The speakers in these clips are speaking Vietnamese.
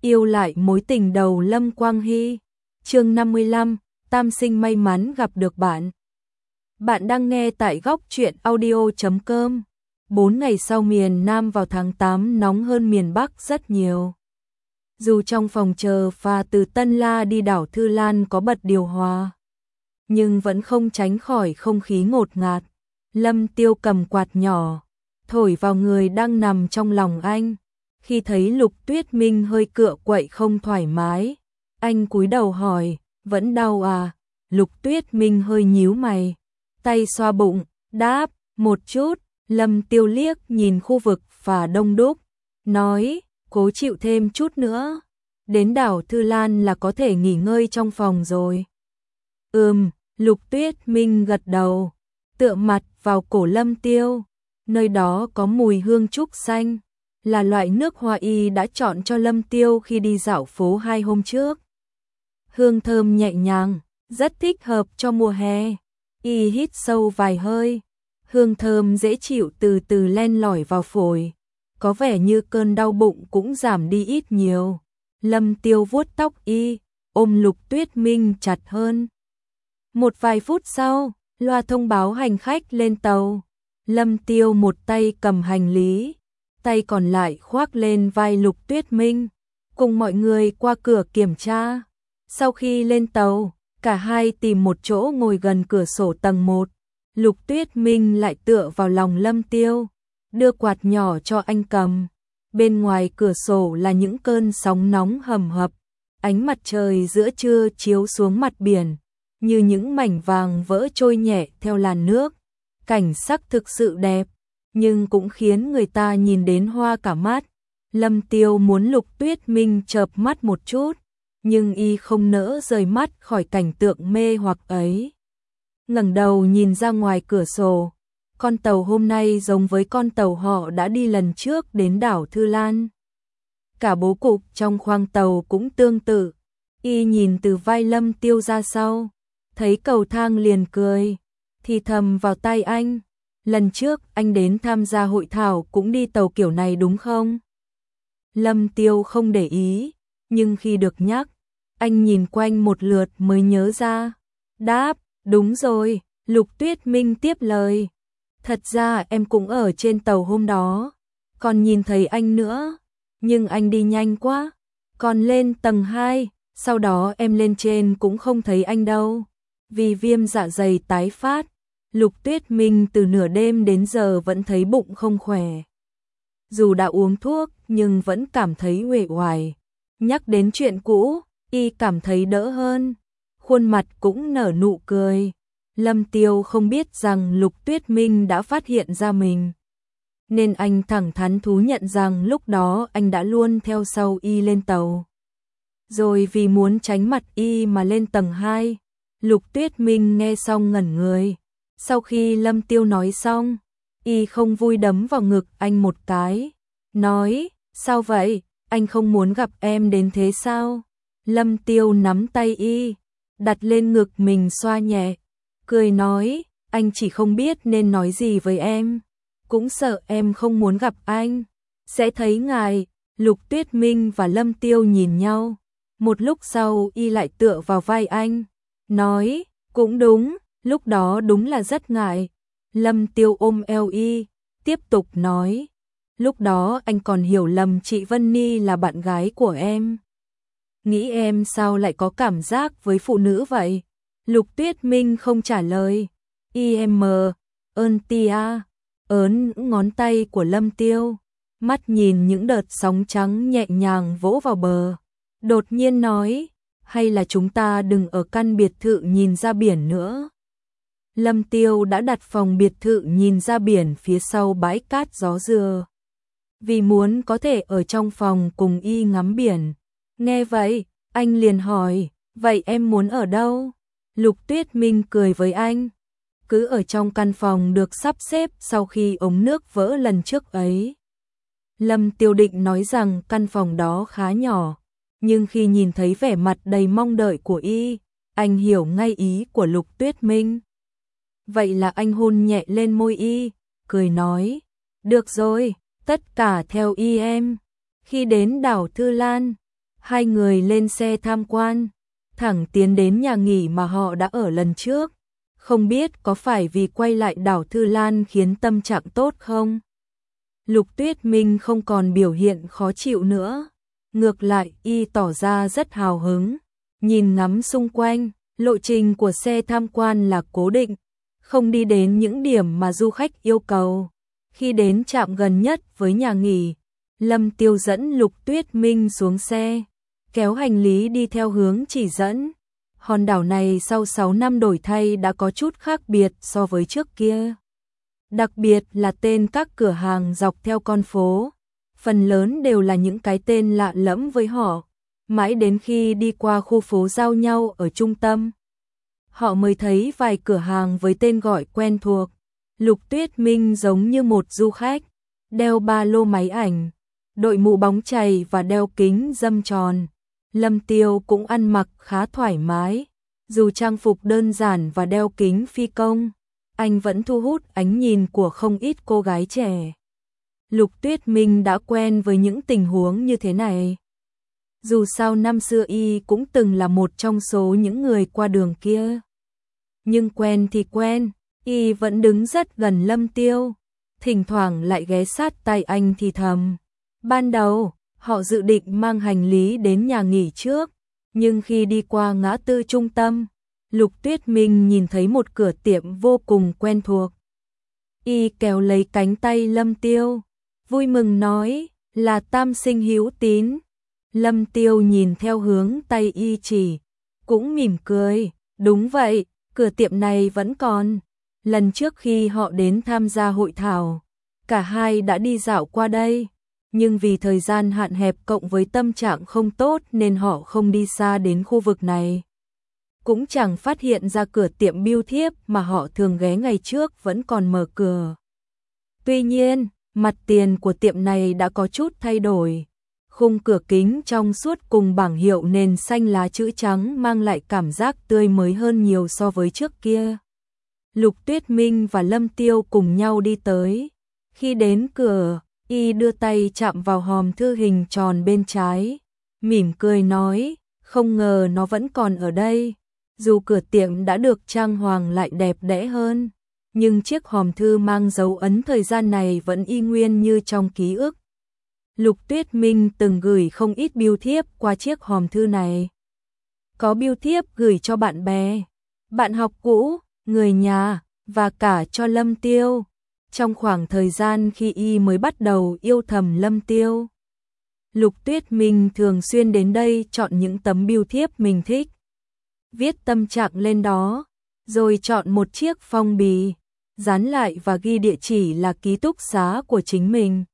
yêu lại mối tình đầu Lâm Quang Hy. Chương 55, Tam sinh may mắn gặp được bạn. Bạn đang nghe tại góc truyện audio.com. 4 ngày sau miền Nam vào tháng 8 nóng hơn miền Bắc rất nhiều. Dù trong phòng chờ phà từ Tân La đi đảo Thư Lan có bật điều hòa, nhưng vẫn không tránh khỏi không khí ngột ngạt. Lâm Tiêu cầm quạt nhỏ, thổi vào người đang nằm trong lòng anh. Khi thấy Lục Tuyết Minh hơi cựa quậy không thoải mái, anh cúi đầu hỏi, vẫn đau à? Lục Tuyết Minh hơi nhíu mày, tay xoa bụng, đáp, một chút. Lâm Tiêu liếc nhìn khu vực phà đông đúc, nói, cố chịu thêm chút nữa, đến đảo Thư Lan là có thể nghỉ ngơi trong phòng rồi. Lục Tuyết Minh gật đầu, tựa mặt vào cổ Lâm Tiêu, nơi đó có mùi hương trúc xanh, là loại nước hoa y đã chọn cho Lâm Tiêu khi đi dạo phố 2 hôm trước. Hương thơm nhẹ nhàng, rất thích hợp cho mùa hè. Y hít sâu vài hơi, hương thơm dễ chịu từ từ len lỏi vào phổi, có vẻ như cơn đau bụng cũng giảm đi ít nhiều. Lâm Tiêu vuốt tóc y, ôm Lục Tuyết Minh chặt hơn. Một vài phút sau, loa thông báo hành khách lên tàu. Lâm Tiêu một tay cầm hành lý, tay còn lại khoác lên vai Lục Tuyết Minh, cùng mọi người qua cửa kiểm tra. Sau khi lên tàu, cả hai tìm một chỗ ngồi gần cửa sổ tầng 1. Lục Tuyết Minh lại tựa vào lòng Lâm Tiêu, đưa quạt nhỏ cho anh cầm. Bên ngoài cửa sổ là những cơn sóng nóng hầm hập, ánh mặt trời giữa trưa chiếu xuống mặt biển, như những mảnh vàng vỡ trôi nhẹ theo làn nước. Cảnh sắc thực sự đẹp, nhưng cũng khiến người ta nhìn đến hoa cả mắt. Lâm Tiêu muốn Lục Tuyết Minh chợp mắt một chút, nhưng y không nỡ rời mắt khỏi cảnh tượng mê hoặc ấy. Ngẩng đầu nhìn ra ngoài cửa sổ, con tàu hôm nay giống với con tàu họ đã đi lần trước đến đảo Thư Lan. Cả bố cục trong khoang tàu cũng tương tự. Y nhìn từ vai Lâm Tiêu ra sau, thấy cầu thang liền cười, thì thầm vào tai anh, lần trước anh đến tham gia hội thảo cũng đi tàu kiểu này đúng không? Lâm Tiêu không để ý, nhưng khi được nhắc, anh nhìn quanh một lượt mới nhớ ra, đáp, đúng rồi. Lục Tuyết Minh tiếp lời, thật ra em cũng ở trên tàu hôm đó, còn nhìn thấy anh nữa, nhưng anh đi nhanh quá, còn lên tầng 2, sau đó em lên trên cũng không thấy anh đâu, vì viêm dạ dày tái phát. Lục Tuyết Minh từ nửa đêm đến giờ vẫn thấy bụng không khỏe. Dù đã uống thuốc nhưng vẫn cảm thấy uể oải. Nhắc đến chuyện cũ, y cảm thấy đỡ hơn, khuôn mặt cũng nở nụ cười. Lâm Tiêu không biết rằng Lục Tuyết Minh đã phát hiện ra mình, nên anh thẳng thắn thú nhận rằng lúc đó anh đã luôn theo sau y lên tàu. Rồi vì muốn tránh mặt y mà lên tầng 2. Lục Tuyết Minh nghe xong ngẩn người. Sau khi Lâm Tiêu nói xong, y không vui đấm vào ngực anh một cái, nói, sao vậy, anh không muốn gặp em đến thế sao? Lâm Tiêu nắm tay y, đặt lên ngực mình xoa nhẹ, cười nói, anh chỉ không biết nên nói gì với em, cũng sợ em không muốn gặp anh, sẽ thấy ngài. Lục Tuyết Minh và Lâm Tiêu nhìn nhau, một lúc sau y lại tựa vào vai anh, nói, cũng đúng, lúc đó đúng là rất ngại. Lâm Tiêu ôm eo y, tiếp tục nói, lúc đó anh còn hiểu lầm chị Vân Ni là bạn gái của em. Nghĩ em sao lại có cảm giác với phụ nữ vậy? Lục Tuyết Minh không trả lời. Ơn tia, ớn ngón tay của Lâm Tiêu, mắt nhìn những đợt sóng trắng nhẹ nhàng vỗ vào bờ. Đột nhiên nói, hay là chúng ta đừng ở căn biệt thự nhìn ra biển nữa. Lâm Tiêu đã đặt phòng biệt thự nhìn ra biển phía sau bãi cát gió dừa, vì muốn có thể ở trong phòng cùng y ngắm biển. Nghe vậy, anh liền hỏi, vậy em muốn ở đâu? Lục Tuyết Minh cười với anh, cứ ở trong căn phòng được sắp xếp sau khi ống nước vỡ lần trước ấy. Lâm Tiêu định nói rằng căn phòng đó khá nhỏ, nhưng khi nhìn thấy vẻ mặt đầy mong đợi của y, anh hiểu ngay ý của Lục Tuyết Minh. Vậy là anh hôn nhẹ lên môi y, cười nói, được rồi, tất cả theo y em. Khi đến đảo Thư Lan, Hai người lên xe tham quan, thẳng tiến đến nhà nghỉ mà họ đã ở lần trước. Không biết có phải vì quay lại đảo Thư Lan khiến tâm trạng tốt không? Lục Tuyết Minh không còn biểu hiện khó chịu nữa. Ngược lại, y tỏ ra rất hào hứng. Nhìn ngắm xung quanh, lộ trình của xe tham quan là cố định, không đi đến những điểm mà du khách yêu cầu. Khi đến trạm gần nhất với nhà nghỉ, Lâm Tiêu dẫn Lục Tuyết Minh xuống xe, kéo hành lý đi theo hướng chỉ dẫn. Hòn đảo này sau 6 năm đổi thay đã có chút khác biệt so với trước kia. Đặc biệt là tên các cửa hàng dọc theo con phố, phần lớn đều là những cái tên lạ lẫm với họ. Mãi đến khi đi qua khu phố giao nhau ở trung tâm, họ mới thấy vài cửa hàng với tên gọi quen thuộc. Lục Tuyết Minh giống như một du khách, đeo ba lô máy ảnh, đội mũ bóng chày và đeo kính râm tròn. Lâm Tiêu cũng ăn mặc khá thoải mái, dù trang phục đơn giản và đeo kính phi công, anh vẫn thu hút ánh nhìn của không ít cô gái trẻ. Lục Tuyết Minh đã quen với những tình huống như thế này. Dù sao năm xưa y cũng từng là một trong số những người qua đường kia. Nhưng quen thì quen, y vẫn đứng rất gần Lâm Tiêu, thỉnh thoảng lại ghé sát tai anh thì thầm. Ban đầu, họ dự định mang hành lý đến nhà nghỉ trước, nhưng khi đi qua ngã tư trung tâm, Lục Tuyết Minh nhìn thấy một cửa tiệm vô cùng quen thuộc. Y kéo lấy cánh tay Lâm Tiêu, vui mừng nói, là Tam Sinh Hữu Tín. Lâm Tiêu nhìn theo hướng tay y chỉ, cũng mỉm cười, đúng vậy, cửa tiệm này vẫn còn. Lần trước khi họ đến tham gia hội thảo, cả hai đã đi dạo qua đây, nhưng vì thời gian hạn hẹp cộng với tâm trạng không tốt nên họ không đi xa đến khu vực này. Cũng chẳng phát hiện ra cửa tiệm bưu thiếp mà họ thường ghé ngày trước vẫn còn mở cửa. Tuy nhiên, mặt tiền của tiệm này đã có chút thay đổi. Khung cửa kính trong suốt cùng bảng hiệu nền xanh lá chữ trắng mang lại cảm giác tươi mới hơn nhiều so với trước kia. Lục Tuyết Minh và Lâm Tiêu cùng nhau đi tới. Khi đến cửa, y đưa tay chạm vào hòm thư hình tròn bên trái, mỉm cười nói, không ngờ nó vẫn còn ở đây. Dù cửa tiệm đã được trang hoàng lại đẹp đẽ hơn, nhưng chiếc hòm thư mang dấu ấn thời gian này vẫn y nguyên như trong ký ức. Lục Tuyết Minh từng gửi không ít bưu thiếp qua chiếc hòm thư này. Có bưu thiếp gửi cho bạn bè, bạn học cũ, người nhà, và cả cho Lâm Tiêu. Trong khoảng thời gian khi y mới bắt đầu yêu thầm Lâm Tiêu, Lục Tuyết Minh thường xuyên đến đây chọn những tấm bưu thiếp mình thích, viết tâm trạng lên đó, rồi chọn một chiếc phong bì, dán lại và ghi địa chỉ là ký túc xá của chính mình.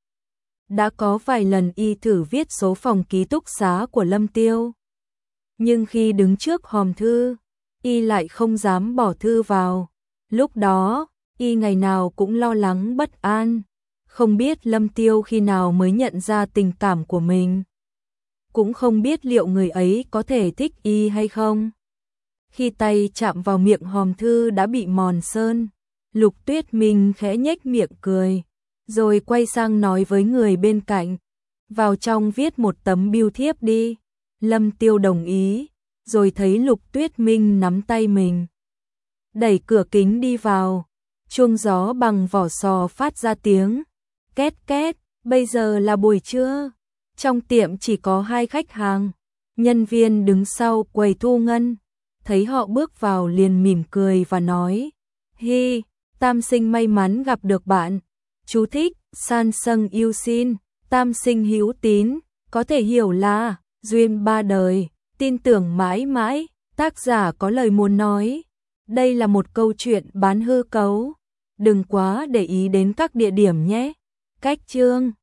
Đã có vài lần y thử viết số phòng ký túc xá của Lâm Tiêu, nhưng khi đứng trước hòm thư, y lại không dám bỏ thư vào. Lúc đó, y ngày nào cũng lo lắng bất an, không biết Lâm Tiêu khi nào mới nhận ra tình cảm của mình, cũng không biết liệu người ấy có thể thích y hay không. Khi tay chạm vào miệng hòm thư đã bị mòn sơn, Lục Tuyết Minh khẽ nhếch miệng cười, rồi quay sang nói với người bên cạnh, vào trong viết một tấm bưu thiếp đi. Lâm Tiêu đồng ý, rồi thấy Lục Tuyết Minh nắm tay mình, đẩy cửa kính đi vào. Chuông gió bằng vỏ sò phát ra tiếng két két. Bây giờ là buổi trưa, trong tiệm chỉ có 2 khách hàng. Nhân viên đứng sau quầy thu ngân thấy họ bước vào liền mỉm cười và nói, hi, Tam Sinh may mắn gặp được bạn. Chú thích, san sâng yêu xin, Tam Sinh hữu tín, có thể hiểu là duyên ba đời, tin tưởng mãi mãi. Tác giả có lời muốn nói, đây là một câu chuyện bán hư cấu, đừng quá để ý đến các địa điểm nhé. Cách chương